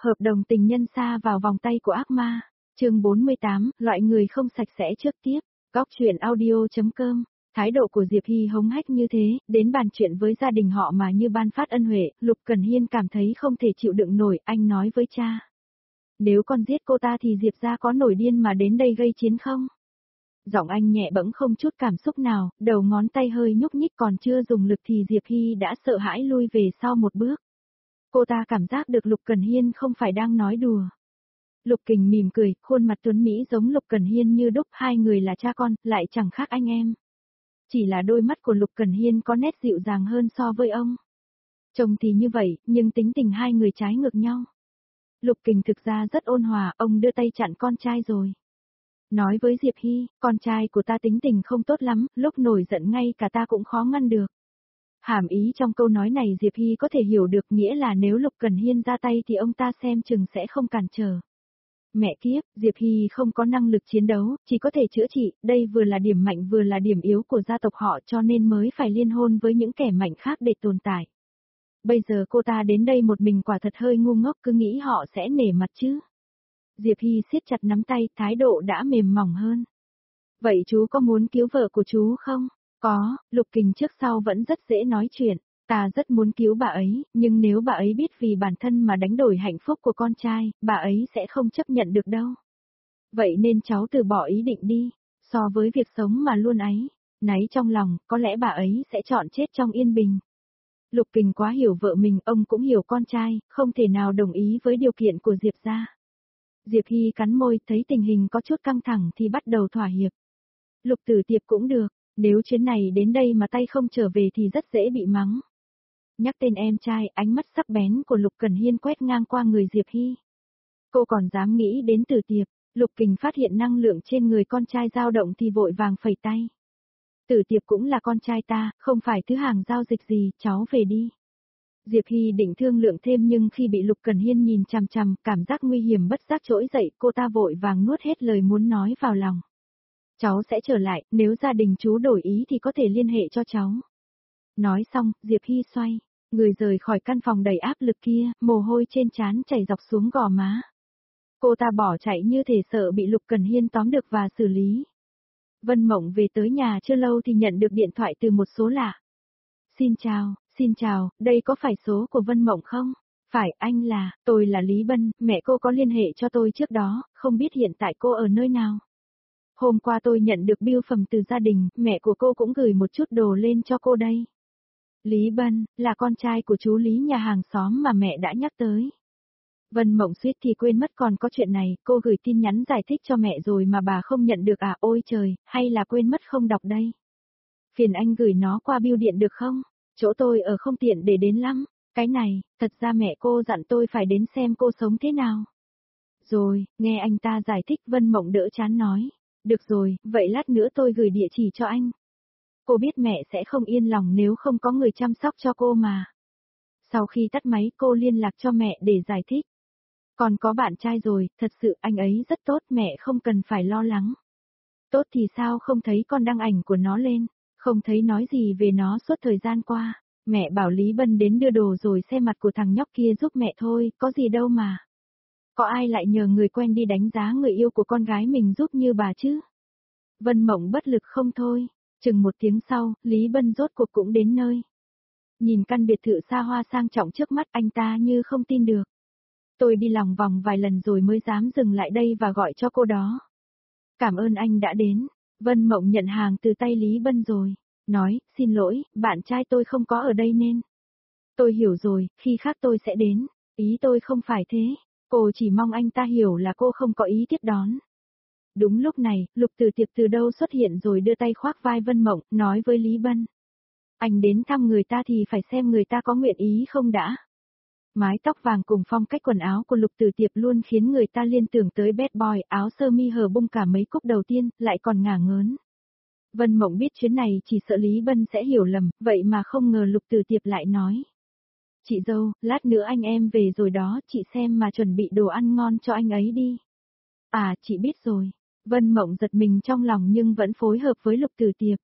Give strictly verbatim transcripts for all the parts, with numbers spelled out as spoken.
Hợp đồng tình nhân sa vào vòng tay của ác ma. Chương bốn mươi tám, loại người không sạch sẽ trước tiếp. Góc truyện audio.com. Thái độ của Diệp Hy hống hách như thế, đến bàn chuyện với gia đình họ mà như ban phát ân huệ, Lục Cần Hiên cảm thấy không thể chịu đựng nổi, anh nói với cha. Nếu con giết cô ta thì Diệp gia có nổi điên mà đến đây gây chiến không? Giọng anh nhẹ bẫng không chút cảm xúc nào, đầu ngón tay hơi nhúc nhích còn chưa dùng lực thì Diệp Hy đã sợ hãi lui về sau một bước. Cô ta cảm giác được Lục Cần Hiên không phải đang nói đùa. Lục Kình mỉm cười, khuôn mặt tuấn Mỹ giống Lục Cần Hiên như đúc, hai người là cha con, lại chẳng khác anh em. Chỉ là đôi mắt của Lục Cần Hiên có nét dịu dàng hơn so với ông. Trông thì như vậy, nhưng tính tình hai người trái ngược nhau. Lục Kình thực ra rất ôn hòa, ông đưa tay chặn con trai rồi. Nói với Diệp Hy, con trai của ta tính tình không tốt lắm, lúc nổi giận ngay cả ta cũng khó ngăn được. Hàm ý trong câu nói này Diệp Hy có thể hiểu được, nghĩa là nếu Lục Cần Hiên ra tay thì ông ta xem chừng sẽ không cản trở. Mẹ kiếp, Diệp Hy không có năng lực chiến đấu, chỉ có thể chữa trị, đây vừa là điểm mạnh vừa là điểm yếu của gia tộc họ cho nên mới phải liên hôn với những kẻ mạnh khác để tồn tại. Bây giờ cô ta đến đây một mình quả thật hơi ngu ngốc, cứ nghĩ họ sẽ nể mặt chứ. Diệp Hy siết chặt nắm tay, thái độ đã mềm mỏng hơn. Vậy chú có muốn cứu vợ của chú không? Có, Lục Kình trước sau vẫn rất dễ nói chuyện. Ta rất muốn cứu bà ấy, nhưng nếu bà ấy biết vì bản thân mà đánh đổi hạnh phúc của con trai, bà ấy sẽ không chấp nhận được đâu. Vậy nên cháu từ bỏ ý định đi, so với việc sống mà luôn áy náy trong lòng, có lẽ bà ấy sẽ chọn chết trong yên bình. Lục Kình quá hiểu vợ mình, ông cũng hiểu con trai, không thể nào đồng ý với điều kiện của Diệp gia. Diệp Hy cắn môi, thấy tình hình có chút căng thẳng thì bắt đầu thỏa hiệp. Lục Tử Tiệp cũng được, nếu chuyến này đến đây mà tay không trở về thì rất dễ bị mắng. Nhắc tên em trai, ánh mắt sắc bén của Lục Cần Hiên quét ngang qua người Diệp Hy. Cô còn dám nghĩ đến Tử Tiệp, Lục Kình phát hiện năng lượng trên người con trai dao động thì vội vàng phẩy tay. Tử Tiệp cũng là con trai ta, không phải thứ hàng giao dịch gì, cháu về đi. Diệp Hy định thương lượng thêm nhưng khi bị Lục Cần Hiên nhìn chằm chằm, cảm giác nguy hiểm bất giác trỗi dậy, cô ta vội vàng nuốt hết lời muốn nói vào lòng. Cháu sẽ trở lại, nếu gia đình chú đổi ý thì có thể liên hệ cho cháu. Nói xong, Diệp Hy xoay người rời khỏi căn phòng đầy áp lực kia, mồ hôi trên trán chảy dọc xuống gò má. Cô ta bỏ chạy như thể sợ bị Lục Cần Hiên tóm được và xử lý. Vân Mộng về tới nhà chưa lâu thì nhận được điện thoại từ một số lạ. Xin chào, xin chào, đây có phải số của Vân Mộng không? Phải, anh là, tôi là Lý Bân, mẹ cô có liên hệ cho tôi trước đó, không biết hiện tại cô ở nơi nào. Hôm qua tôi nhận được bưu phẩm từ gia đình, mẹ của cô cũng gửi một chút đồ lên cho cô đây. Lý Bân, là con trai của chú Lý nhà hàng xóm mà mẹ đã nhắc tới. Vân Mộng suýt thì quên mất còn có chuyện này, cô gửi tin nhắn giải thích cho mẹ rồi mà bà không nhận được à, ôi trời, hay là quên mất không đọc đây. Phiền anh gửi nó qua bưu điện được không? Chỗ tôi ở không tiện để đến lắm. Cái này, thật ra mẹ cô dặn tôi phải đến xem cô sống thế nào. Rồi, nghe anh ta giải thích Vân Mộng đỡ chán nói. Được rồi, vậy lát nữa tôi gửi địa chỉ cho anh. Cô biết mẹ sẽ không yên lòng nếu không có người chăm sóc cho cô mà. Sau khi tắt máy cô liên lạc cho mẹ để giải thích. Còn có bạn trai rồi, thật sự anh ấy rất tốt, mẹ không cần phải lo lắng. Tốt thì sao không thấy con đăng ảnh của nó lên, không thấy nói gì về nó suốt thời gian qua. Mẹ bảo Lý Bân đến đưa đồ rồi xem mặt của thằng nhóc kia giúp mẹ thôi, có gì đâu mà. Có ai lại nhờ người quen đi đánh giá người yêu của con gái mình giúp như bà chứ? Vân Mộng bất lực không thôi. Chừng một tiếng sau, Lý Bân rốt cuộc cũng đến nơi. Nhìn căn biệt thự xa hoa sang trọng trước mắt anh ta như không tin được. Tôi đi lòng vòng vài lần rồi mới dám dừng lại đây và gọi cho cô đó. Cảm ơn anh đã đến. Vân Mộng nhận hàng từ tay Lý Bân rồi. Nói, xin lỗi, bạn trai tôi không có ở đây nên. Tôi hiểu rồi, khi khác tôi sẽ đến. Ý tôi không phải thế. Cô chỉ mong anh ta hiểu là cô không có ý tiếp đón. Đúng lúc này, Lục Tử Tiệp từ đâu xuất hiện rồi đưa tay khoác vai Vân Mộng, nói với Lý Bân. Anh đến thăm người ta thì phải xem người ta có nguyện ý không đã. Mái tóc vàng cùng phong cách quần áo của Lục Tử Tiệp luôn khiến người ta liên tưởng tới bad boy, áo sơ mi hở bung cả mấy cúc đầu tiên, lại còn ngả ngớn. Vân Mộng biết chuyến này chỉ sợ Lý Bân sẽ hiểu lầm, vậy mà không ngờ Lục Tử Tiệp lại nói. Chị dâu, lát nữa anh em về rồi đó, chị xem mà chuẩn bị đồ ăn ngon cho anh ấy đi. À, chị biết rồi. Vân Mộng giật mình trong lòng nhưng vẫn phối hợp với Lục Tử Tiệp.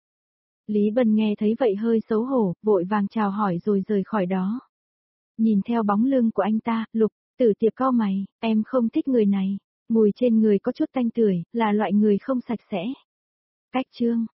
Lý Bân nghe thấy vậy hơi xấu hổ, vội vàng chào hỏi rồi rời khỏi đó. Nhìn theo bóng lưng của anh ta, Lục Tử Tiệp cau mày, em không thích người này. Mùi trên người có chút tanh tưởi, là loại người không sạch sẽ. Cách Trương,